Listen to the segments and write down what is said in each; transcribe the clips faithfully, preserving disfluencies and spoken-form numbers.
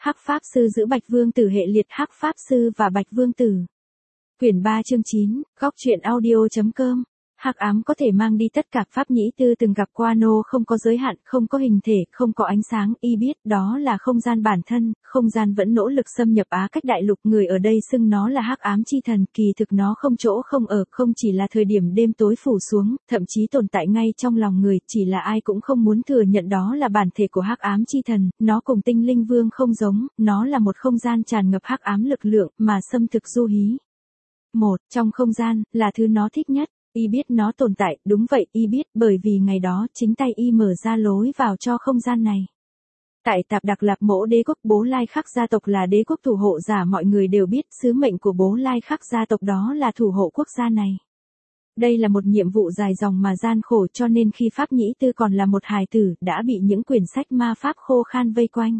Hắc Pháp Sư giữ Bạch Vương Tử hệ liệt Hắc Pháp Sư và Bạch Vương Tử. Quyển ba chương chín, góc truyện audio.com. Hắc ám có thể mang đi tất cả. Pháp Nhĩ Tư từng gặp qua nô không có giới hạn, không có hình thể, không có ánh sáng, y biết đó là không gian bản thân, không gian vẫn nỗ lực xâm nhập Á Cách đại lục, người ở đây xưng nó là hắc ám chi thần, kỳ thực nó không chỗ không ở, không chỉ là thời điểm đêm tối phủ xuống, thậm chí tồn tại ngay trong lòng người, chỉ là ai cũng không muốn thừa nhận đó là bản thể của hắc ám chi thần, nó cùng tinh linh vương không giống, nó là một không gian tràn ngập hắc ám lực lượng, mà xâm thực du hí. Một, trong không gian, là thứ nó thích nhất. Y biết nó tồn tại, đúng vậy, y biết, bởi vì ngày đó, chính tay y mở ra lối vào cho không gian này. Tại Tạp Đặc Lạp Mỗ đế quốc, Bố Lai Khắc gia tộc là đế quốc thủ hộ giả, mọi người đều biết, sứ mệnh của Bố Lai Khắc gia tộc đó là thủ hộ quốc gia này. Đây là một nhiệm vụ dài dòng mà gian khổ, cho nên khi Pháp Nhĩ Tư còn là một hài tử, đã bị những quyển sách ma pháp khô khan vây quanh.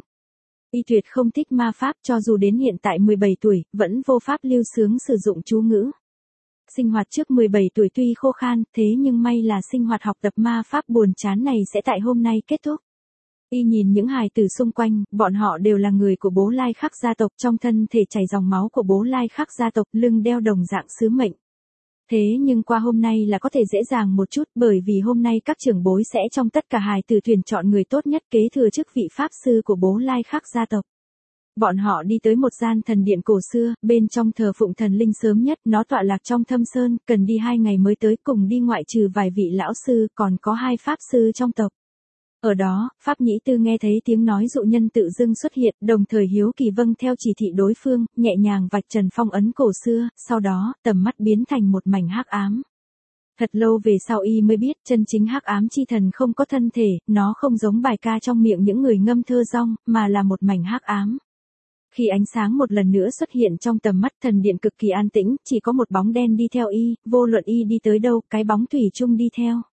Y tuyệt không thích ma pháp, cho dù đến hiện tại mười bảy tuổi, vẫn vô pháp lưu sướng sử dụng chú ngữ. Sinh hoạt trước mười bảy tuổi tuy khô khan, thế nhưng may là sinh hoạt học tập ma pháp buồn chán này sẽ tại hôm nay kết thúc. Y nhìn những hài tử xung quanh, bọn họ đều là người của Bố Lai Khắc gia tộc, trong thân thể chảy dòng máu của Bố Lai Khắc gia tộc, lưng đeo đồng dạng sứ mệnh. Thế nhưng qua hôm nay là có thể dễ dàng một chút, bởi vì hôm nay các trưởng bối sẽ trong tất cả hài tử tuyển chọn người tốt nhất kế thừa chức vị pháp sư của Bố Lai Khắc gia tộc. Bọn họ đi tới một gian thần điện cổ xưa, bên trong thờ phụng thần linh sớm nhất, nó tọa lạc trong thâm sơn, cần đi hai ngày mới tới, cùng đi ngoại trừ vài vị lão sư, còn có hai pháp sư trong tộc. Ở đó, Pháp Nhĩ Tư nghe thấy tiếng nói dụ nhân tự dưng xuất hiện, đồng thời hiếu kỳ vâng theo chỉ thị đối phương, nhẹ nhàng vạch trần phong ấn cổ xưa, sau đó, tầm mắt biến thành một mảnh hắc ám. Thật lâu về sau y mới biết, chân chính hắc ám chi thần không có thân thể, nó không giống bài ca trong miệng những người ngâm thơ rong, mà là một mảnh hắc ám. Khi ánh sáng một lần nữa xuất hiện trong tầm mắt, thần điện cực kỳ an tĩnh, chỉ có một bóng đen đi theo y, vô luận y đi tới đâu, cái bóng thủy chung đi theo.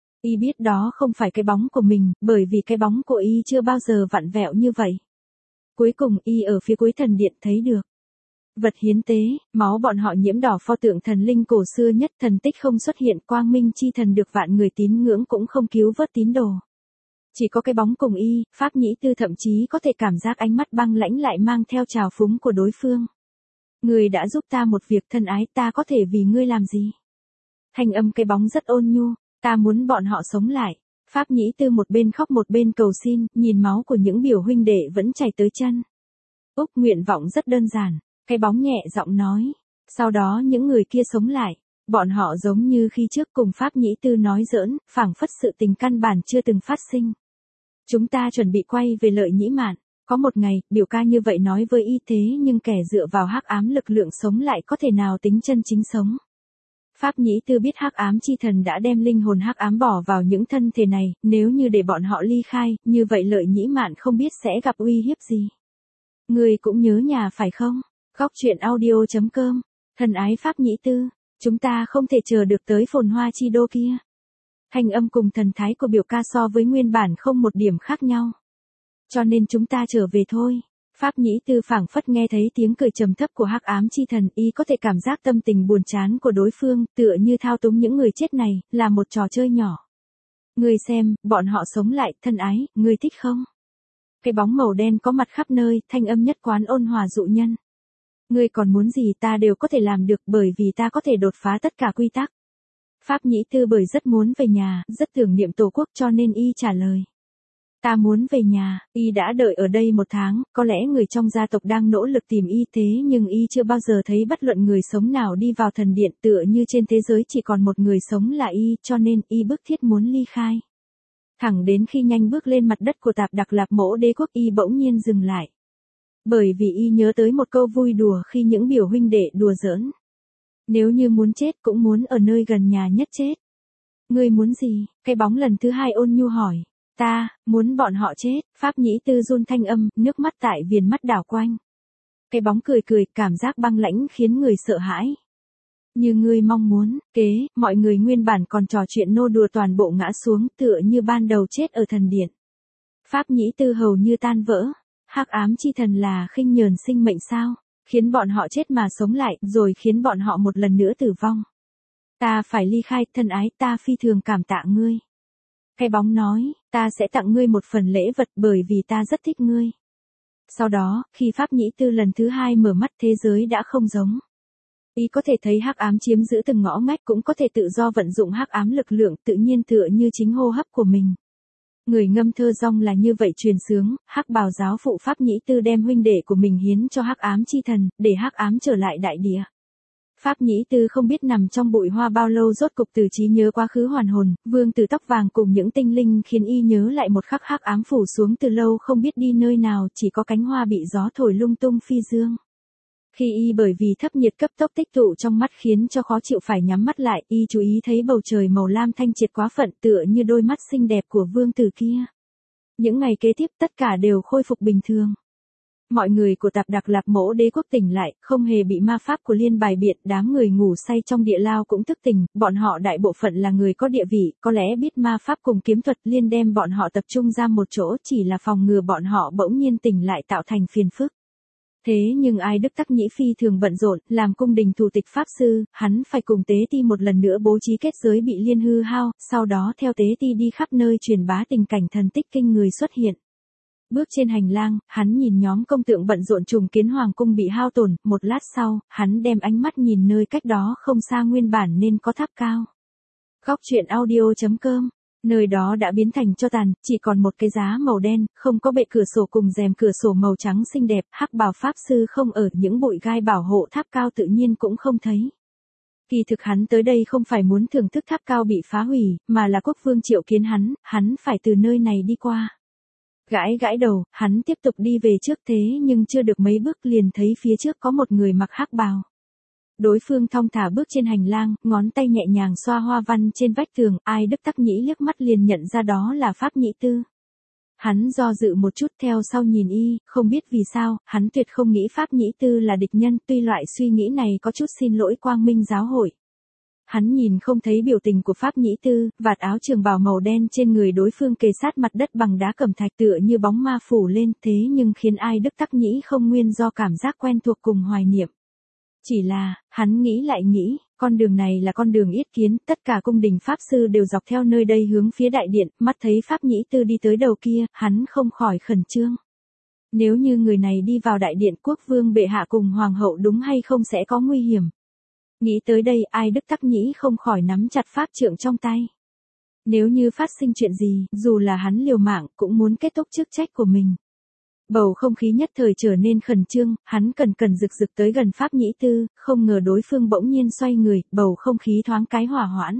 Y biết đó không phải cái bóng của mình, bởi vì cái bóng của y chưa bao giờ vặn vẹo như vậy. Cuối cùng y ở phía cuối thần điện thấy được vật hiến tế, máu bọn họ nhiễm đỏ pho tượng thần linh cổ xưa nhất, thần tích không xuất hiện, quang minh chi thần được vạn người tín ngưỡng cũng không cứu vớt tín đồ. Chỉ có cái bóng cùng y, Pháp Nhĩ Tư thậm chí có thể cảm giác ánh mắt băng lãnh lại mang theo trào phúng của đối phương. Người đã giúp ta một việc thân ái, ta có thể vì ngươi làm gì? Thanh âm cái bóng rất ôn nhu, ta muốn bọn họ sống lại. Pháp Nhĩ Tư một bên khóc một bên cầu xin, nhìn máu của những biểu huynh đệ vẫn chảy tới chân. Úc nguyện vọng rất đơn giản, cái bóng nhẹ giọng nói. Sau đó những người kia sống lại. Bọn họ giống như khi trước cùng Pháp Nhĩ Tư nói giỡn, phảng phất sự tình căn bản chưa từng phát sinh. Chúng ta chuẩn bị quay về Lợi Nhĩ Mạn. Có một ngày, biểu ca như vậy nói với y, thế nhưng kẻ dựa vào hắc ám lực lượng sống lại có thể nào tính chân chính sống. Pháp Nhĩ Tư biết hắc ám chi thần đã đem linh hồn hắc ám bỏ vào những thân thể này, nếu như để bọn họ ly khai, như vậy Lợi Nhĩ Mạn không biết sẽ gặp uy hiếp gì. Người cũng nhớ nhà phải không? Góc truyện audio.com. Thân ái Pháp Nhĩ Tư, chúng ta không thể chờ được tới phồn hoa chi đô kia. Thanh âm cùng thần thái của biểu ca so với nguyên bản không một điểm khác nhau. Cho nên chúng ta trở về thôi. Pháp Nhĩ Tư phảng phất nghe thấy tiếng cười trầm thấp của hắc ám chi thần, y có thể cảm giác tâm tình buồn chán của đối phương, tựa như thao túng những người chết này, là một trò chơi nhỏ. Ngươi xem, bọn họ sống lại, thân ái, ngươi thích không? Cái bóng màu đen có mặt khắp nơi, thanh âm nhất quán ôn hòa dụ nhân. Ngươi còn muốn gì ta đều có thể làm được, bởi vì ta có thể đột phá tất cả quy tắc. Pháp Nhĩ Tư bởi rất muốn về nhà, rất tưởng niệm tổ quốc cho nên y trả lời. Ta muốn về nhà, y đã đợi ở đây một tháng, có lẽ người trong gia tộc đang nỗ lực tìm y, thế nhưng y chưa bao giờ thấy bất luận người sống nào đi vào thần điện, tựa như trên thế giới chỉ còn một người sống là y, cho nên y bức thiết muốn ly khai. Thẳng đến khi nhanh bước lên mặt đất của Tạp Đặc Lạp Mỗ đế quốc, y bỗng nhiên dừng lại. Bởi vì y nhớ tới một câu vui đùa khi những biểu huynh đệ đùa giỡn. Nếu như muốn chết cũng muốn ở nơi gần nhà nhất chết. Ngươi muốn gì? Cái bóng lần thứ hai ôn nhu hỏi. Ta, muốn bọn họ chết. Pháp Nhĩ Tư run thanh âm, nước mắt tại viền mắt đảo quanh. Cái bóng cười cười, cảm giác băng lãnh khiến người sợ hãi. Như ngươi mong muốn, kế, mọi người nguyên bản còn trò chuyện nô đùa toàn bộ ngã xuống, tựa như ban đầu chết ở thần điện. Pháp Nhĩ Tư hầu như tan vỡ. Hắc ám chi thần là khinh nhờn sinh mệnh sao? Khiến bọn họ chết mà sống lại, rồi khiến bọn họ một lần nữa tử vong. Ta phải ly khai, thân ái, ta phi thường cảm tạ ngươi. Cái bóng nói, ta sẽ tặng ngươi một phần lễ vật bởi vì ta rất thích ngươi. Sau đó, khi Pháp Nhĩ Tư lần thứ hai mở mắt thế giới đã không giống. Y có thể thấy hắc ám chiếm giữ từng ngõ ngách, cũng có thể tự do vận dụng hắc ám lực lượng tự nhiên tựa như chính hô hấp của mình. Người ngâm thơ rong là như vậy truyền sướng, hắc bào giáo phụ Pháp Nhĩ Tư đem huynh đệ của mình hiến cho hắc ám chi thần, để hắc ám trở lại đại địa. Pháp Nhĩ Tư không biết nằm trong bụi hoa bao lâu rốt cục từ trí nhớ quá khứ hoàn hồn, vương tử tóc vàng cùng những tinh linh khiến y nhớ lại một khắc hắc ám phủ xuống từ lâu không biết đi nơi nào, chỉ có cánh hoa bị gió thổi lung tung phi dương. Khi y bởi vì thấp nhiệt cấp tốc tích tụ trong mắt khiến cho khó chịu phải nhắm mắt lại, y chú ý thấy bầu trời màu lam thanh triệt quá phận tựa như đôi mắt xinh đẹp của vương tử kia. Những ngày kế tiếp tất cả đều khôi phục bình thường. Mọi người của Tạp Đặc Lạc Mỗ Đế quốc tỉnh lại, không hề bị ma pháp của Liên bài biện, đám người ngủ say trong địa lao cũng thức tỉnh, bọn họ đại bộ phận là người có địa vị, có lẽ biết ma pháp cùng kiếm thuật. Liên đem bọn họ tập trung ra một chỗ chỉ là phòng ngừa bọn họ bỗng nhiên tỉnh lại tạo thành phiền phức. Thế nhưng Ai Đức Tắc Nhĩ phi thường bận rộn, làm cung đình thủ tịch pháp sư, hắn phải cùng Tế Ti một lần nữa bố trí kết giới bị Liên hư hao, sau đó theo Tế Ti đi khắp nơi truyền bá tình cảnh thần tích kinh người xuất hiện. Bước trên hành lang, hắn nhìn nhóm công tượng bận rộn trùng kiến hoàng cung bị hao tổn, một lát sau, hắn đem ánh mắt nhìn nơi cách đó không xa nguyên bản nên có tháp cao. Góc truyện audio chấm com. Nơi đó đã biến thành tro tàn, chỉ còn một cái giá màu đen, không có bệ cửa sổ cùng rèm cửa sổ màu trắng xinh đẹp, hắc bào pháp sư không ở, những bụi gai bảo hộ tháp cao tự nhiên cũng không thấy. Kỳ thực hắn tới đây không phải muốn thưởng thức tháp cao bị phá hủy, mà là quốc vương triệu kiến hắn, hắn phải từ nơi này đi qua. Gãi gãi đầu, hắn tiếp tục đi về trước, thế nhưng chưa được mấy bước liền thấy phía trước có một người mặc hắc bào. Đối phương thong thả bước trên hành lang, ngón tay nhẹ nhàng xoa hoa văn trên vách tường, Ai Đức Tắc Nhĩ liếc mắt liền nhận ra đó là Pháp Nhĩ Tư. Hắn do dự một chút theo sau nhìn y, không biết vì sao, hắn tuyệt không nghĩ Pháp Nhĩ Tư là địch nhân, tuy loại suy nghĩ này có chút xin lỗi Quang Minh giáo hội. Hắn nhìn không thấy biểu tình của Pháp Nhĩ Tư, vạt áo trường bào màu đen trên người đối phương kề sát mặt đất bằng đá cẩm thạch tựa như bóng ma phủ lên, thế nhưng khiến Ai Đức Tắc Nhĩ không nguyên do cảm giác quen thuộc cùng hoài niệm. Chỉ là, hắn nghĩ lại nghĩ, con đường này là con đường yết kiến, tất cả cung đình pháp sư đều dọc theo nơi đây hướng phía đại điện, mắt thấy Pháp Nhĩ Tư đi tới đầu kia, hắn không khỏi khẩn trương. Nếu như người này đi vào đại điện, quốc vương bệ hạ cùng hoàng hậu đúng hay không sẽ có nguy hiểm. Nghĩ tới đây, Ai Đức Tắc Nhĩ không khỏi nắm chặt pháp trượng trong tay. Nếu như phát sinh chuyện gì, dù là hắn liều mạng, cũng muốn kết thúc chức trách của mình. Bầu không khí nhất thời trở nên khẩn trương, hắn cần cần rực rực tới gần Pháp Nhĩ Tư, không ngờ đối phương bỗng nhiên xoay người, bầu không khí thoáng cái hỏa hoãn.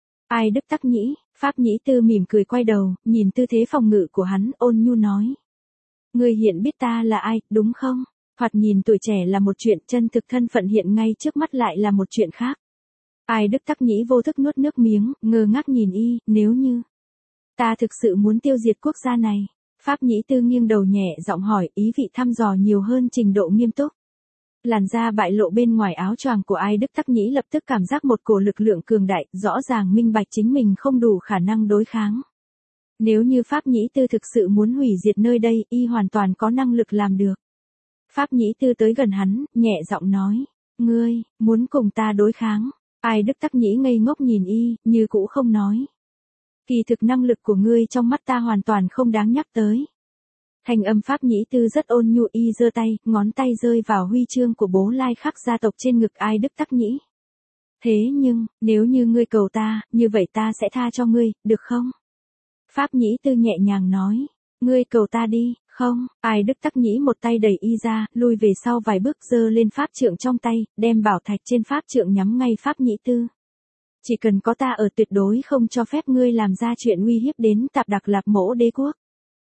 Ai Đức Tắc Nhĩ, Pháp Nhĩ Tư mỉm cười quay đầu, nhìn tư thế phòng ngự của hắn, ôn nhu nói. Ngươi hiện biết ta là ai, đúng không? Thoạt nhìn tuổi trẻ là một chuyện, chân thực thân phận hiện ngay trước mắt lại là một chuyện khác. Ai Đức Tắc Nhĩ vô thức nuốt nước miếng, ngơ ngác nhìn y, nếu như ta thực sự muốn tiêu diệt quốc gia này. Pháp Nhĩ Tư nghiêng đầu nhẹ giọng hỏi, ý vị thăm dò nhiều hơn trình độ nghiêm túc. Làn da bại lộ bên ngoài áo choàng của Ai Đức Tắc Nhĩ lập tức cảm giác một cổ lực lượng cường đại, rõ ràng minh bạch chính mình không đủ khả năng đối kháng. Nếu như Pháp Nhĩ Tư thực sự muốn hủy diệt nơi đây, y hoàn toàn có năng lực làm được. Pháp Nhĩ Tư tới gần hắn, nhẹ giọng nói, ngươi, muốn cùng ta đối kháng. Ai Đức Tắc Nhĩ ngây ngốc nhìn y, như cũ không nói. Kỳ thực năng lực của ngươi trong mắt ta hoàn toàn không đáng nhắc tới. Thanh âm Pháp Nhĩ Tư rất ôn nhu, y giơ tay, ngón tay rơi vào huy chương của Bố Lai Khắc gia tộc trên ngực Ai Đức Tắc Nhĩ. Thế nhưng, nếu như ngươi cầu ta, như vậy ta sẽ tha cho ngươi, được không? Pháp Nhĩ Tư nhẹ nhàng nói, ngươi cầu ta đi, không? Ai Đức Tắc Nhĩ một tay đẩy y ra, lui về sau vài bước, giơ lên pháp trượng trong tay, đem bảo thạch trên pháp trượng nhắm ngay Pháp Nhĩ Tư. Chỉ cần có ta ở, tuyệt đối không cho phép ngươi làm ra chuyện uy hiếp đến Tạp Đặc Lạc Mỗ Đế quốc.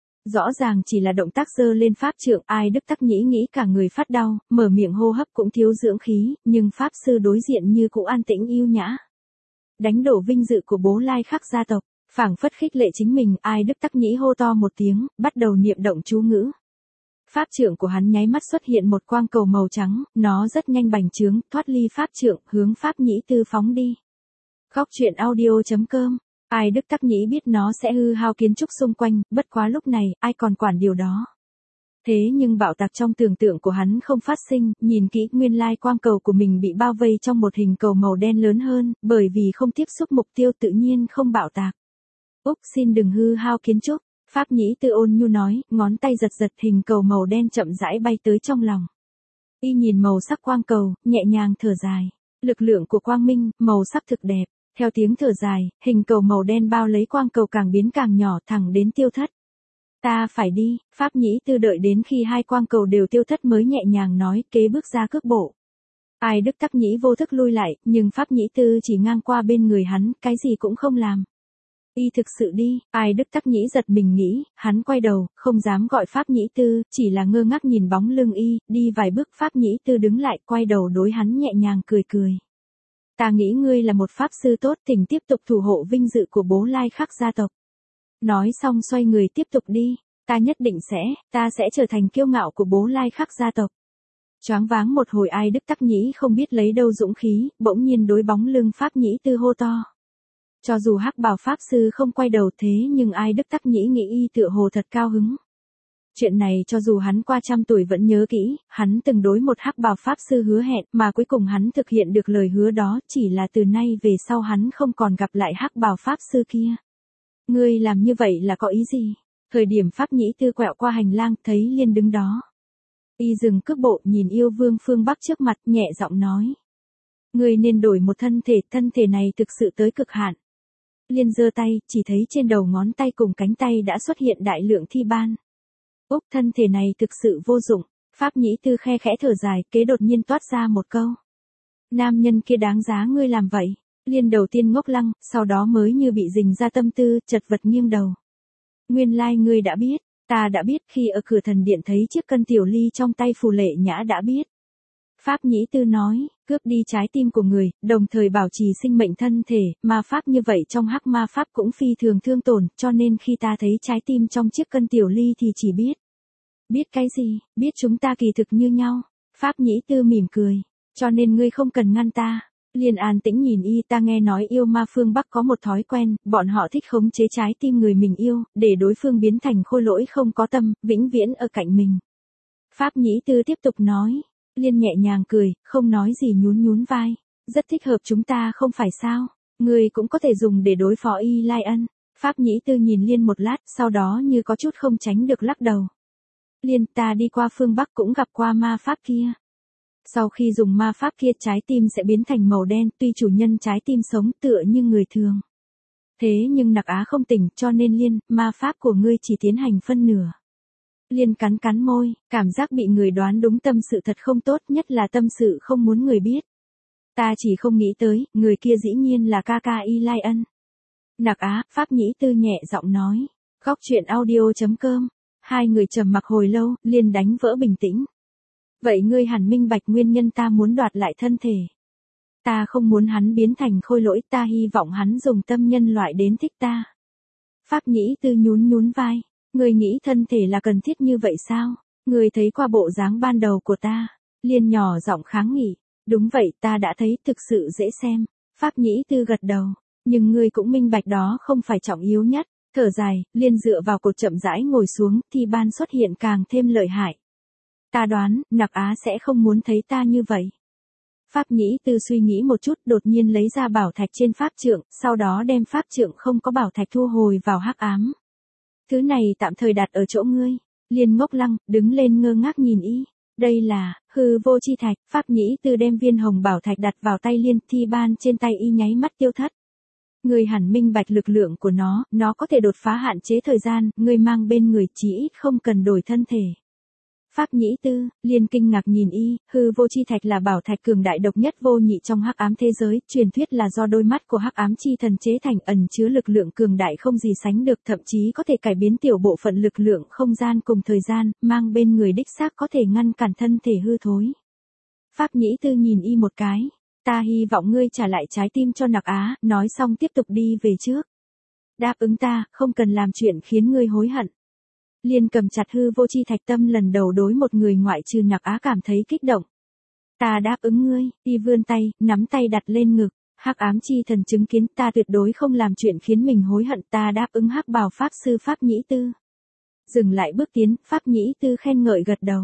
Rõ ràng chỉ là động tác giơ lên pháp trượng, Ai Đức Tắc Nhĩ nghĩ cả người phát đau, mở miệng hô hấp cũng thiếu dưỡng khí, nhưng pháp sư đối diện như cũ an tĩnh yêu nhã. Đánh đổ vinh dự của Bố Lai Khắc gia tộc, phảng phất khích lệ chính mình, Ai Đức Tắc Nhĩ hô to một tiếng, bắt đầu niệm động chú ngữ. Pháp trượng của hắn nháy mắt xuất hiện một quang cầu màu trắng, nó rất nhanh bành trướng, thoát ly pháp trượng, hướng Pháp Nhĩ Tư phóng đi. Góc truyện audio chấm com. Ai Đức Tắc Nhĩ biết nó sẽ hư hao kiến trúc xung quanh, bất quá lúc này, ai còn quản điều đó. Thế nhưng bạo tạc trong tưởng tượng của hắn không phát sinh, nhìn kỹ, nguyên lai quang cầu của mình bị bao vây trong một hình cầu màu đen lớn hơn, bởi vì không tiếp xúc mục tiêu tự nhiên không bạo tạc. Úc xin đừng hư hao kiến trúc. Pháp nhĩ tư ôn nhu nói, ngón tay giật giật hình cầu màu đen chậm rãi bay tới trong lòng. Y nhìn màu sắc quang cầu, nhẹ nhàng thở dài. Lực lượng của quang minh, màu sắc thực đẹp. Theo tiếng thở dài, hình cầu màu đen bao lấy quang cầu càng biến càng nhỏ thẳng đến tiêu thất. Ta phải đi, Pháp nhĩ tư đợi đến khi hai quang cầu đều tiêu thất mới nhẹ nhàng nói, kế bước ra cước bộ. Ai Đức Tắc Nhĩ vô thức lui lại, nhưng Pháp nhĩ tư chỉ ngang qua bên người hắn, cái gì cũng không làm. Y thực sự đi, Ai Đức Tắc Nhĩ giật mình nghĩ, hắn quay đầu, không dám gọi Pháp nhĩ tư, chỉ là ngơ ngác nhìn bóng lưng y, đi vài bước Pháp nhĩ tư đứng lại, quay đầu đối hắn nhẹ nhàng cười cười. Ta nghĩ ngươi là một pháp sư tốt, thỉnh tiếp tục thủ hộ vinh dự của Bố Lai Khắc gia tộc. Nói xong xoay người tiếp tục đi, ta nhất định sẽ, ta sẽ trở thành kiêu ngạo của Bố Lai Khắc gia tộc. Choáng váng một hồi Ai Đức Tắc Nhĩ không biết lấy đâu dũng khí, bỗng nhiên đối bóng lưng Pháp nhĩ tư hô to. Cho dù hắc bào pháp sư không quay đầu thế nhưng Ai Đức Tắc Nhĩ nghĩ y tựa hồ thật cao hứng. Chuyện này cho dù hắn qua trăm tuổi vẫn nhớ kỹ, hắn từng đối một hắc bào pháp sư hứa hẹn mà cuối cùng hắn thực hiện được lời hứa đó, chỉ là từ nay về sau hắn không còn gặp lại hắc bào pháp sư kia. Ngươi làm như vậy là có ý gì? Thời điểm Pháp nhĩ tư quẹo qua hành lang thấy Liên đứng đó. Y dừng cước bộ nhìn yêu vương phương Bắc trước mặt nhẹ giọng nói. Ngươi nên đổi một thân thể, thân thể này thực sự tới cực hạn. Liên giơ tay, chỉ thấy trên đầu ngón tay cùng cánh tay đã xuất hiện đại lượng thi ban. Úc, thân thể này thực sự vô dụng. Pháp nhĩ tư khe khẽ thở dài, kế đột nhiên toát ra một câu. Nam nhân kia đáng giá ngươi làm vậy. Liên đầu tiên ngốc lăng, sau đó mới như bị rình ra tâm tư, chật vật nghiêng đầu. Nguyên lai like ngươi đã biết, ta đã biết khi ở cửa thần điện thấy chiếc cân tiểu ly trong tay Phù Lệ Nhã đã biết. Pháp nhĩ tư nói, cướp đi trái tim của người, đồng thời bảo trì sinh mệnh thân thể, ma pháp như vậy trong hắc ma pháp cũng phi thường thương tổn, cho nên khi ta thấy trái tim trong chiếc cân tiểu ly thì chỉ biết. Biết cái gì, biết chúng ta kỳ thực như nhau. Pháp nhĩ tư mỉm cười, cho nên ngươi không cần ngăn ta. Liên an tĩnh nhìn y, ta nghe nói yêu ma phương Bắc có một thói quen, bọn họ thích khống chế trái tim người mình yêu, để đối phương biến thành khôi lỗi không có tâm, vĩnh viễn ở cạnh mình. Pháp nhĩ tư tiếp tục nói. Liên nhẹ nhàng cười, không nói gì nhún nhún vai. Rất thích hợp chúng ta không phải sao? Người cũng có thể dùng để đối phó Y Lai Ân. Pháp nhĩ tư nhìn Liên một lát, sau đó như có chút không tránh được lắc đầu. Liên, ta đi qua phương Bắc cũng gặp qua ma pháp kia. Sau khi dùng ma pháp kia trái tim sẽ biến thành màu đen, tuy chủ nhân trái tim sống tựa như người thường. Thế nhưng Nặc Á không tỉnh, cho nên Liên, ma pháp của ngươi chỉ tiến hành phân nửa. Liên cắn cắn môi, cảm giác bị người đoán đúng tâm sự thật không tốt, nhất là tâm sự không muốn người biết. Ta chỉ không nghĩ tới, người kia dĩ nhiên là ca ca Y Lai Ân. Nặc Á, Pháp nhĩ tư nhẹ giọng nói. Góc truyện audio chấm com. Hai người trầm mặc hồi lâu, Liên đánh vỡ bình tĩnh. Vậy ngươi hẳn minh bạch nguyên nhân ta muốn đoạt lại thân thể. Ta không muốn hắn biến thành khôi lỗi, ta hy vọng hắn dùng tâm nhân loại đến thích ta. Pháp nhĩ tư nhún nhún vai. Ngươi nghĩ thân thể là cần thiết như vậy sao? Ngươi thấy qua bộ dáng ban đầu của ta. Liên nhỏ giọng kháng nghị. Đúng vậy, ta đã thấy, thực sự dễ xem. Pháp nhĩ tư gật đầu. Nhưng ngươi cũng minh bạch đó không phải trọng yếu nhất. Thở dài, Liên dựa vào cột chậm rãi ngồi xuống, thì ban xuất hiện càng thêm lợi hại. Ta đoán, Nặc Á sẽ không muốn thấy ta như vậy. Pháp nhĩ tư suy nghĩ một chút, đột nhiên lấy ra bảo thạch trên pháp trượng, sau đó đem pháp trượng không có bảo thạch thu hồi vào hắc ám. Thứ này tạm thời đặt ở chỗ ngươi. Liên ngốc lăng, đứng lên ngơ ngác nhìn y. Đây là, hư vô chi thạch. Pháp nhĩ tư đem viên hồng bảo thạch đặt vào tay Liên, thi ban trên tay y nháy mắt tiêu thất. Ngươi hẳn minh bạch lực lượng của nó, nó có thể đột phá hạn chế thời gian, ngươi mang bên người chỉ ít không cần đổi thân thể. Pháp nhĩ tư, Liên kinh ngạc nhìn y, hư vô chi thạch là bảo thạch cường đại độc nhất vô nhị trong hắc ám thế giới, truyền thuyết là do đôi mắt của hắc ám chi thần chế thành, ẩn chứa lực lượng cường đại không gì sánh được, thậm chí có thể cải biến tiểu bộ phận lực lượng không gian cùng thời gian, mang bên người đích xác có thể ngăn cản thân thể hư thối. Pháp nhĩ tư nhìn y một cái, ta hy vọng ngươi trả lại trái tim cho Nặc Á, nói xong tiếp tục đi về trước. Đáp ứng ta, không cần làm chuyện khiến ngươi hối hận. Liên cầm chặt hư vô chi thạch, tâm lần đầu đối một người ngoại trừ Nặc Á cảm thấy kích động. Ta đáp ứng ngươi, y vươn tay, nắm tay đặt lên ngực, hắc ám chi thần chứng kiến, ta tuyệt đối không làm chuyện khiến mình hối hận, ta đáp ứng hắc bào pháp sư Pháp nhĩ tư. Dừng lại bước tiến, Pháp nhĩ tư khen ngợi gật đầu.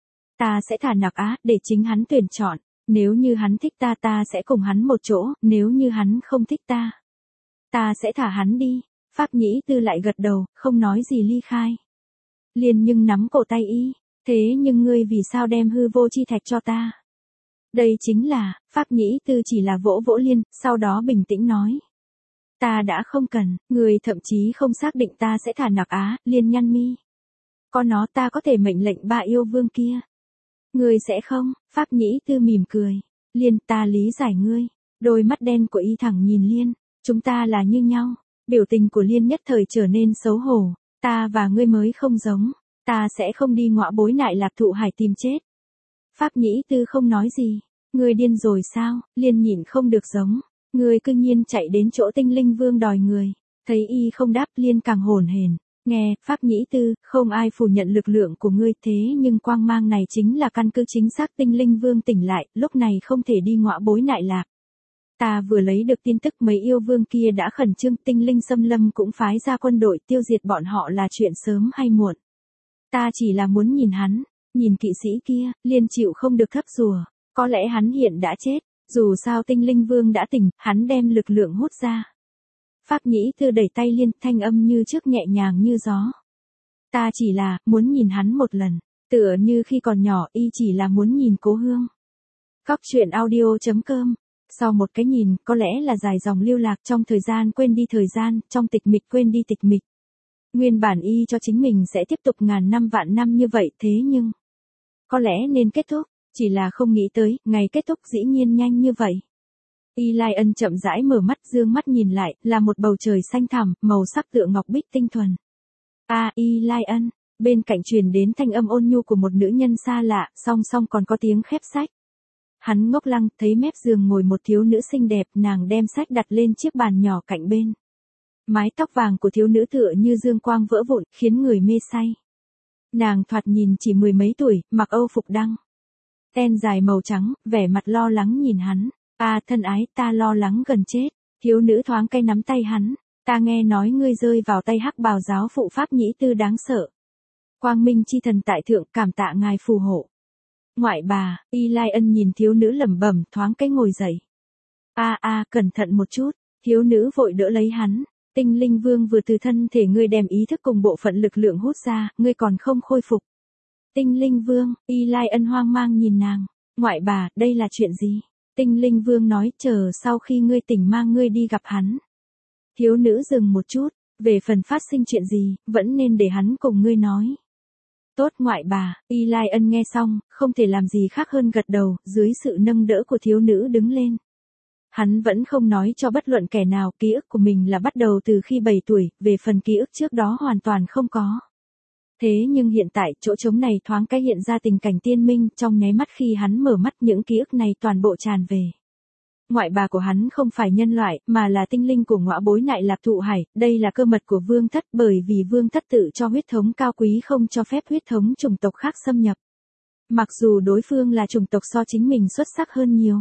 Ta sẽ thả Nặc Á, để chính hắn tuyển chọn, nếu như hắn thích ta ta sẽ cùng hắn một chỗ, nếu như hắn không thích ta, ta sẽ thả hắn đi. Pháp Nhĩ Tư lại gật đầu, không nói gì ly khai. Liền nhưng nắm cổ tay y, thế nhưng ngươi vì sao đem hư vô chi thạch cho ta? Đây chính là, Pháp Nhĩ Tư chỉ là vỗ vỗ Liên, sau đó bình tĩnh nói. Ta đã không cần, người thậm chí không xác định ta sẽ thả nặc á, Liên nhăn mi. Có nó ta có thể mệnh lệnh ba yêu vương kia. Người sẽ không, Pháp Nhĩ Tư mỉm cười. Liên, ta lý giải ngươi. Đôi mắt đen của y thẳng nhìn Liên, chúng ta là như nhau. Biểu tình của Liên nhất thời trở nên xấu hổ. Ta và ngươi mới không giống, ta sẽ không đi ngõa bối nại lạc thụ hải tìm chết. Pháp Nhĩ Tư không nói gì. Ngươi điên rồi sao? Liên nhịn không được giống. Ngươi cư nhiên chạy đến chỗ Tinh Linh Vương đòi người. Thấy y không đáp, Liên càng hồn hển. Nghe, Pháp Nhĩ Tư, không ai phủ nhận lực lượng của ngươi, thế nhưng quang mang này chính là căn cứ chính xác. Tinh Linh Vương tỉnh lại, lúc này không thể đi ngõa bối nại lạc. Ta vừa lấy được tin tức mấy yêu vương kia đã khẩn trương, Tinh Linh xâm lâm cũng phái ra quân đội tiêu diệt bọn họ là chuyện sớm hay muộn. Ta chỉ là muốn nhìn hắn, nhìn kỵ sĩ kia, Liên chịu không được thấp rùa, có lẽ hắn hiện đã chết, dù sao Tinh Linh Vương đã tỉnh, hắn đem lực lượng hút ra. Pháp Nhĩ Tư đẩy tay Liên, thanh âm như trước nhẹ nhàng như gió. Ta chỉ là, muốn nhìn hắn một lần, tựa như khi còn nhỏ y chỉ là muốn nhìn cố hương. Góc truyện audio chấm com. Sau một cái nhìn, có lẽ là dài dòng lưu lạc trong thời gian quên đi thời gian, trong tịch mịch quên đi tịch mịch. Nguyên bản y cho chính mình sẽ tiếp tục ngàn năm vạn năm như vậy, thế nhưng có lẽ nên kết thúc, chỉ là không nghĩ tới, ngày kết thúc dĩ nhiên nhanh như vậy. Y Lai Ân chậm rãi mở mắt, dương mắt nhìn lại, là một bầu trời xanh thẳm, màu sắc tựa ngọc bích tinh thuần. A, à, Y Lai Ân, bên cạnh truyền đến thanh âm ôn nhu của một nữ nhân xa lạ, song song còn có tiếng khép sách. Hắn ngốc lăng, thấy mép giường ngồi một thiếu nữ xinh đẹp, nàng đem sách đặt lên chiếc bàn nhỏ cạnh bên. Mái tóc vàng của thiếu nữ tựa như dương quang vỡ vụn, khiến người mê say. Nàng thoạt nhìn chỉ mười mấy tuổi, mặc âu phục đăng ten dài màu trắng, vẻ mặt lo lắng nhìn hắn. À thân ái, ta lo lắng gần chết. Thiếu nữ thoáng cay nắm tay hắn. Ta nghe nói ngươi rơi vào tay hắc bào giáo phụ Pháp Nhĩ Tư đáng sợ. Quang minh chi thần tại thượng, cảm tạ ngài phù hộ. Ngoại bà, Y Lai Ân nhìn thiếu nữ lẩm bẩm, thoáng cái ngồi dậy. A a, cẩn thận một chút. Thiếu nữ vội đỡ lấy hắn. Tinh Linh Vương vừa từ thân thể ngươi đem ý thức cùng bộ phận lực lượng hút ra, ngươi còn không khôi phục. Tinh Linh Vương, Y Lai Ân hoang mang nhìn nàng. Ngoại bà, đây là chuyện gì? Tinh Linh Vương nói, chờ sau khi ngươi tỉnh mang ngươi đi gặp hắn. Thiếu nữ dừng một chút, về phần phát sinh chuyện gì, vẫn nên để hắn cùng ngươi nói. Tốt ngoại bà, Y Lai Ân nghe xong, không thể làm gì khác hơn gật đầu, dưới sự nâng đỡ của thiếu nữ đứng lên. Hắn vẫn không nói cho bất luận kẻ nào, ký ức của mình là bắt đầu từ khi bảy tuổi, về phần ký ức trước đó hoàn toàn không có. Thế nhưng hiện tại, chỗ trống này thoáng cái hiện ra tình cảnh tiên minh, trong nháy mắt khi hắn mở mắt những ký ức này toàn bộ tràn về. Ngoại bà của hắn không phải nhân loại, mà là tinh linh của ngõa bối nại lạc thụ hải, đây là cơ mật của vương thất, bởi vì vương thất tự cho huyết thống cao quý không cho phép huyết thống chủng tộc khác xâm nhập. Mặc dù đối phương là chủng tộc so chính mình xuất sắc hơn nhiều.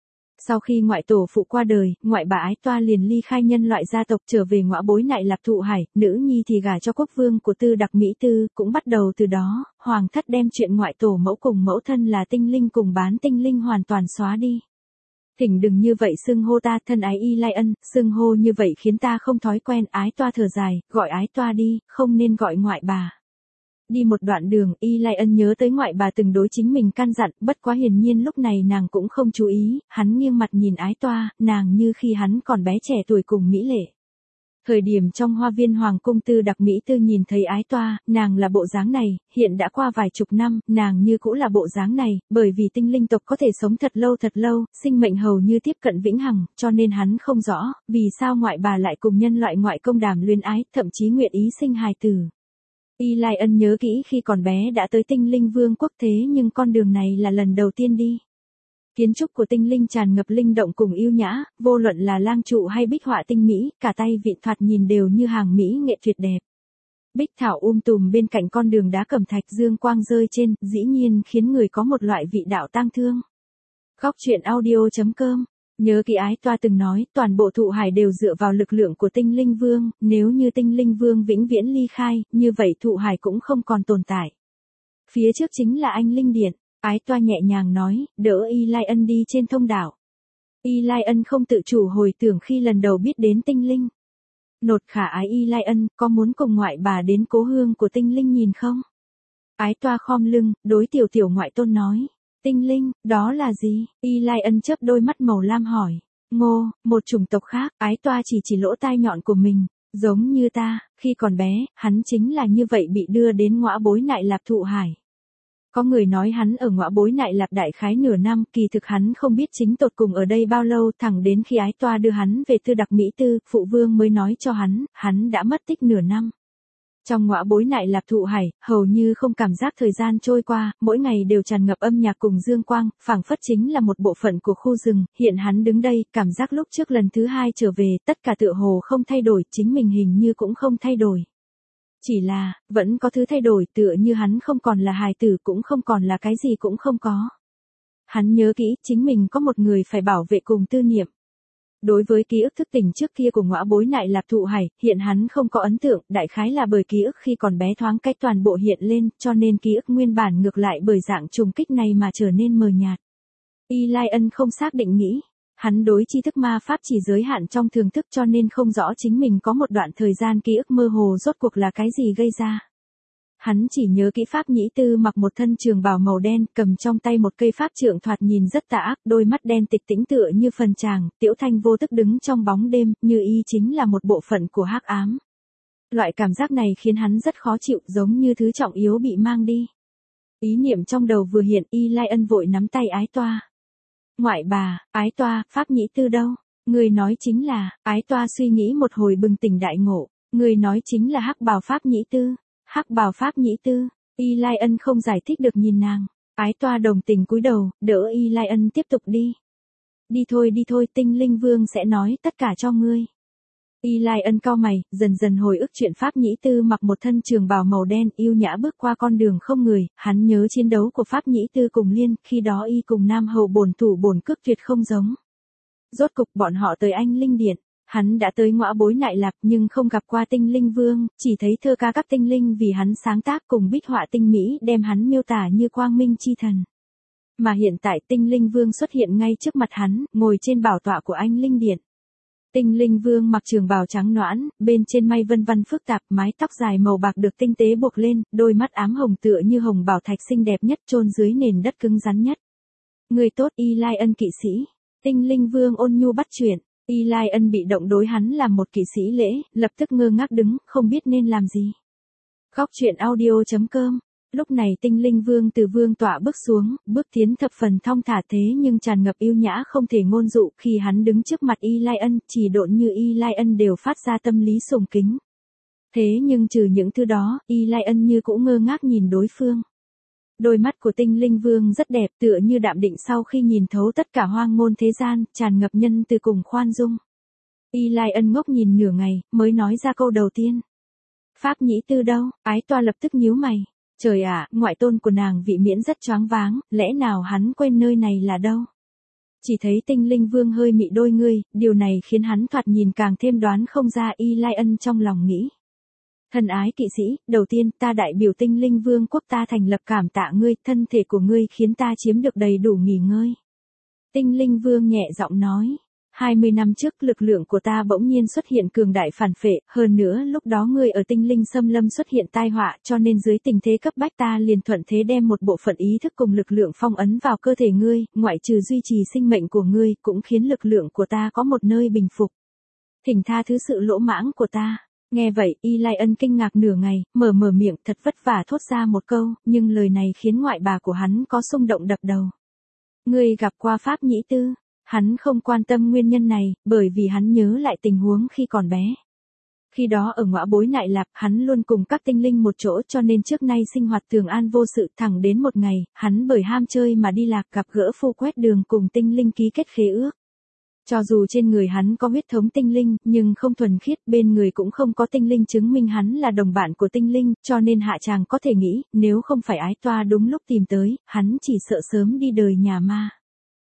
Sau khi ngoại tổ phụ qua đời, ngoại bà Ái Toa liền ly khai nhân loại gia tộc trở về ngõa bối nại lạc thụ hải, nữ nhi thì gả cho quốc vương của Tư Đặc Mỹ Tư, cũng bắt đầu từ đó, hoàng thất đem chuyện ngoại tổ mẫu cùng mẫu thân là tinh linh cùng bán tinh linh hoàn toàn xóa đi. Thỉnh đừng như vậy xưng hô ta, thân ái Y Lai Ân, xưng hô như vậy khiến ta không thói quen. Ái Toa thở dài, gọi Ái Toa đi, không nên gọi ngoại bà. Đi một đoạn đường, Y Lai Ân nhớ tới ngoại bà từng đối chính mình căn dặn, bất quá hiển nhiên lúc này nàng cũng không chú ý, hắn nghiêng mặt nhìn Ái Toa, nàng như khi hắn còn bé trẻ tuổi cùng mỹ lệ. Thời điểm trong hoa viên hoàng cung Tư Đặc Mỹ Tư nhìn thấy Ái Toa, nàng là bộ dáng này, hiện đã qua vài chục năm, nàng như cũ là bộ dáng này, bởi vì tinh linh tộc có thể sống thật lâu thật lâu, sinh mệnh hầu như tiếp cận vĩnh hằng, cho nên hắn không rõ, vì sao ngoại bà lại cùng nhân loại ngoại công đàm luyến ái, thậm chí nguyện ý sinh hài tử. Y Lai Ân nhớ kỹ khi còn bé đã tới tinh linh vương quốc, thế nhưng con đường này là lần đầu tiên đi. Kiến trúc của tinh linh tràn ngập linh động cùng yêu nhã, vô luận là lang trụ hay bích họa tinh mỹ, cả tay vịn thoạt nhìn đều như hàng mỹ nghệ tuyệt đẹp. Bích thảo um tùm bên cạnh con đường đá cẩm thạch, dương quang rơi trên, dĩ nhiên khiến người có một loại vị đạo tang thương. Góc truyện audio chấm com. Nhớ kỹ Ái Toa từng nói, toàn bộ thụ hải đều dựa vào lực lượng của tinh linh vương, nếu như tinh linh vương vĩnh viễn ly khai, như vậy thụ hải cũng không còn tồn tại. Phía trước chính là anh linh điện. Ái Toa nhẹ nhàng nói, đỡ Y Lai Ân đi trên thông đạo. Y Lai Ân không tự chủ hồi tưởng khi lần đầu biết đến tinh linh. Nột khả ái Y Lai Ân, có muốn cùng ngoại bà đến cố hương của tinh linh nhìn không? Ái toa khom lưng, đối tiểu tiểu ngoại tôn nói. Tinh linh, đó là gì? Y Lai Ân chớp đôi mắt màu lam hỏi. Ngô, một chủng tộc khác, ái toa chỉ chỉ lỗ tai nhọn của mình. Giống như ta, khi còn bé, hắn chính là như vậy bị đưa đến ngõa bối nại lạp thụ hải. Có người nói hắn ở ngõa bối nại lạp đại khái nửa năm, kỳ thực hắn không biết chính tột cùng ở đây bao lâu, thẳng đến khi ái toa đưa hắn về tư đặc Mỹ tư, phụ vương mới nói cho hắn, hắn đã mất tích nửa năm. Trong ngõa bối nại lạp thụ hải, hầu như không cảm giác thời gian trôi qua, mỗi ngày đều tràn ngập âm nhạc cùng dương quang, phảng phất chính là một bộ phận của khu rừng, hiện hắn đứng đây, cảm giác lúc trước lần thứ hai trở về, tất cả tựa hồ không thay đổi, chính mình hình như cũng không thay đổi. Chỉ là, vẫn có thứ thay đổi, tựa như hắn không còn là hài tử, cũng không còn là cái gì cũng không có. Hắn nhớ kỹ, chính mình có một người phải bảo vệ cùng tư niệm. Đối với ký ức thức tỉnh trước kia của ngõa bối nại lạp thụ hải, hiện hắn không có ấn tượng, đại khái là bởi ký ức khi còn bé thoáng cách toàn bộ hiện lên, cho nên ký ức nguyên bản ngược lại bởi dạng trùng kích này mà trở nên mờ nhạt. Y Lai Ân không xác định nghĩ, hắn đối tri thức ma pháp chỉ giới hạn trong thường thức cho nên không rõ chính mình có một đoạn thời gian ký ức mơ hồ rốt cuộc là cái gì gây ra. Hắn chỉ nhớ kỹ pháp nhĩ tư mặc một thân trường bào màu đen, cầm trong tay một cây pháp trượng thoạt nhìn rất tà ác, đôi mắt đen tịch tĩnh tựa như phần tràng, Tiểu Thanh vô tức đứng trong bóng đêm, như y chính là một bộ phận của hắc ám. Loại cảm giác này khiến hắn rất khó chịu, giống như thứ trọng yếu bị mang đi. Ý niệm trong đầu vừa hiện, Y Lai Ân vội nắm tay ái toa. Ngoại bà, ái toa, pháp nhĩ tư đâu? Người nói chính là, ái toa suy nghĩ một hồi bừng tỉnh đại ngộ, người nói chính là hắc bào pháp nhĩ tư. Hắc bào pháp nhĩ tư, Y Lai Ân không giải thích được nhìn nàng, ái toa đồng tình cúi đầu, đỡ Y Lai Ân tiếp tục đi. Đi thôi đi thôi, tinh linh vương sẽ nói tất cả cho ngươi. Y Lai Ân cau mày, dần dần hồi ức chuyện pháp nhĩ tư mặc một thân trường bào màu đen, yêu nhã bước qua con đường không người, hắn nhớ chiến đấu của pháp nhĩ tư cùng Liên, khi đó y cùng nam hầu bổn thủ bổn cước tuyệt không giống. Rốt cục bọn họ tới Anh Linh Điện. Hắn đã tới ngõa bối nại lạp nhưng không gặp qua tinh linh vương, chỉ thấy thơ ca các tinh linh vì hắn sáng tác cùng bích họa tinh mỹ đem hắn miêu tả như quang minh chi thần. Mà hiện tại tinh linh vương xuất hiện ngay trước mặt hắn, ngồi trên bảo tọa của Anh Linh Điện. Tinh linh vương mặc trường bào trắng nõn, bên trên may vân vân phức tạp, mái tóc dài màu bạc được tinh tế buộc lên, đôi mắt ám hồng tựa như hồng bảo thạch xinh đẹp nhất chôn dưới nền đất cứng rắn nhất. Người tốt Y Lai Ân kỵ sĩ, tinh linh vương ôn nhu bắt chuyện. Y Lai Ân bị động đối hắn làm một kỵ sĩ lễ, lập tức ngơ ngác đứng, không biết nên làm gì. Góc truyện audio chấm com. Lúc này tinh linh vương từ vương tọa bước xuống, bước tiến thập phần thong thả thế nhưng tràn ngập yêu nhã không thể ngôn dụ, khi hắn đứng trước mặt Y Lai Ân, chỉ độn như Y Lai Ân đều phát ra tâm lý sùng kính. Thế nhưng trừ những thứ đó, Y Lai Ân như cũng ngơ ngác nhìn đối phương. Đôi mắt của tinh linh vương rất đẹp, tựa như đạm định sau khi nhìn thấu tất cả hoang môn thế gian, tràn ngập nhân từ cùng khoan dung. Y Lai Ân ngốc nhìn nửa ngày, mới nói ra câu đầu tiên. Pháp nhĩ tư đâu? Ái toa lập tức nhíu mày. Trời ạ, ngoại tôn của nàng vị miễn rất choáng váng, lẽ nào hắn quên nơi này là đâu? Chỉ thấy tinh linh vương hơi mị đôi ngươi, điều này khiến hắn thoạt nhìn càng thêm đoán không ra. Y Lai Ân trong lòng nghĩ. Thân ái kỵ sĩ, đầu tiên ta đại biểu tinh linh vương quốc ta thành lập cảm tạ ngươi, thân thể của ngươi khiến ta chiếm được đầy đủ nghỉ ngơi. Tinh linh vương nhẹ giọng nói, hai mươi năm trước lực lượng của ta bỗng nhiên xuất hiện cường đại phản phệ, hơn nữa lúc đó ngươi ở tinh linh xâm lâm xuất hiện tai họa cho nên dưới tình thế cấp bách ta liền thuận thế đem một bộ phận ý thức cùng lực lượng phong ấn vào cơ thể ngươi, ngoại trừ duy trì sinh mệnh của ngươi cũng khiến lực lượng của ta có một nơi bình phục. Thỉnh tha thứ sự lỗ mãng của ta. Nghe vậy, Y Lai Ân kinh ngạc nửa ngày, mở mở miệng thật vất vả thốt ra một câu, nhưng lời này khiến ngoại bà của hắn có xung động đập đầu. Ngươi gặp qua pháp nhĩ tư, hắn không quan tâm nguyên nhân này, bởi vì hắn nhớ lại tình huống khi còn bé. Khi đó ở ngõa bối nại lạp, hắn luôn cùng các tinh linh một chỗ cho nên trước nay sinh hoạt thường an vô sự, thẳng đến một ngày, hắn bởi ham chơi mà đi lạc gặp gỡ phu quét đường cùng tinh linh ký kết khế ước. Cho dù trên người hắn có huyết thống tinh linh, nhưng không thuần khiết, bên người cũng không có tinh linh chứng minh hắn là đồng bạn của tinh linh, cho nên hạ chàng có thể nghĩ, nếu không phải ái toa đúng lúc tìm tới, hắn chỉ sợ sớm đi đời nhà ma.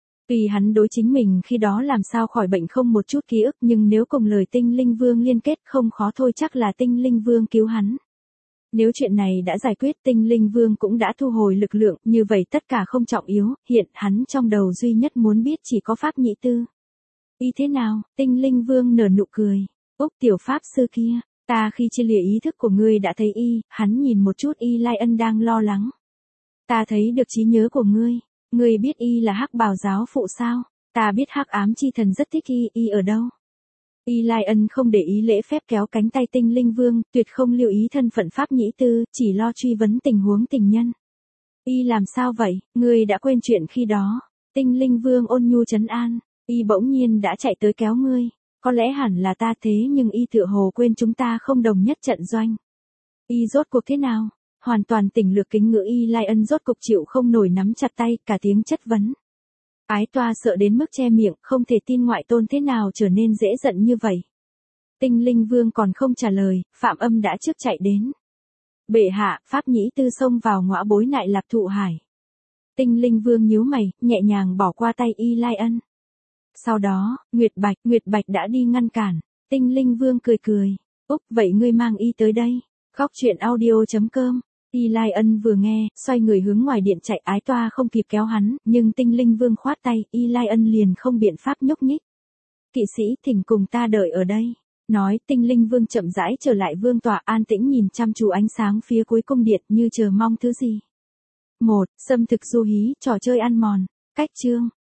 Vì hắn đối chính mình khi đó làm sao khỏi bệnh không một chút ký ức, nhưng nếu cùng lời tinh linh vương liên kết không khó thôi chắc là tinh linh vương cứu hắn. Nếu chuyện này đã giải quyết, tinh linh vương cũng đã thu hồi lực lượng, như vậy tất cả không trọng yếu, hiện hắn trong đầu duy nhất muốn biết chỉ có pháp nhĩ tư. Y thế nào? Tinh linh vương nở nụ cười. Úc tiểu pháp sư kia, ta khi chia lìa ý thức của ngươi đã thấy y, hắn nhìn một chút y Lai Ân đang lo lắng. Ta thấy được trí nhớ của ngươi, ngươi biết y là hắc bào giáo phụ sao, ta biết hắc ám chi thần rất thích y, y ở đâu. Y Lai Ân không để ý lễ phép kéo cánh tay Tinh Linh Vương, tuyệt không lưu ý thân phận pháp nhĩ tư, chỉ lo truy vấn tình huống tình nhân. Y làm sao vậy, ngươi đã quên chuyện khi đó. Tinh Linh Vương ôn nhu trấn an, y bỗng nhiên đã chạy tới kéo ngươi. Có lẽ hẳn là ta thế nhưng y tựa hồ quên chúng ta không đồng nhất trận doanh. Y rốt cuộc thế nào? Hoàn toàn tỉnh lược kính ngữ y Lai Ân rốt cục chịu không nổi nắm chặt tay, cả tiếng chất vấn. Ái toa sợ đến mức che miệng, không thể tin ngoại tôn thế nào trở nên dễ giận như vậy. Tinh Linh Vương còn không trả lời, Phạm Âm đã trước chạy đến. Bệ hạ, pháp nhĩ tư xông vào ngõa bối nại Lạc Thụ Hải. Tinh Linh Vương nhíu mày, nhẹ nhàng bỏ qua tay y Lai Ân. Sau đó, Nguyệt Bạch, Nguyệt Bạch đã đi ngăn cản. Tinh Linh Vương cười cười. Úc, vậy ngươi mang y tới đây. Góc truyện audio chấm com. Y Lai Ân vừa nghe, xoay người hướng ngoài điện chạy, ái toa không kịp kéo hắn, nhưng Tinh Linh Vương khoát tay, Y Lai Ân liền không biện pháp nhúc nhích. Kỵ sĩ thỉnh cùng ta đợi ở đây. Nói, Tinh Linh Vương chậm rãi trở lại vương tọa, an tĩnh nhìn chăm chú ánh sáng phía cuối cung điện như chờ mong thứ gì. Một, xâm thực du hí, trò chơi ăn mòn. Cách chương.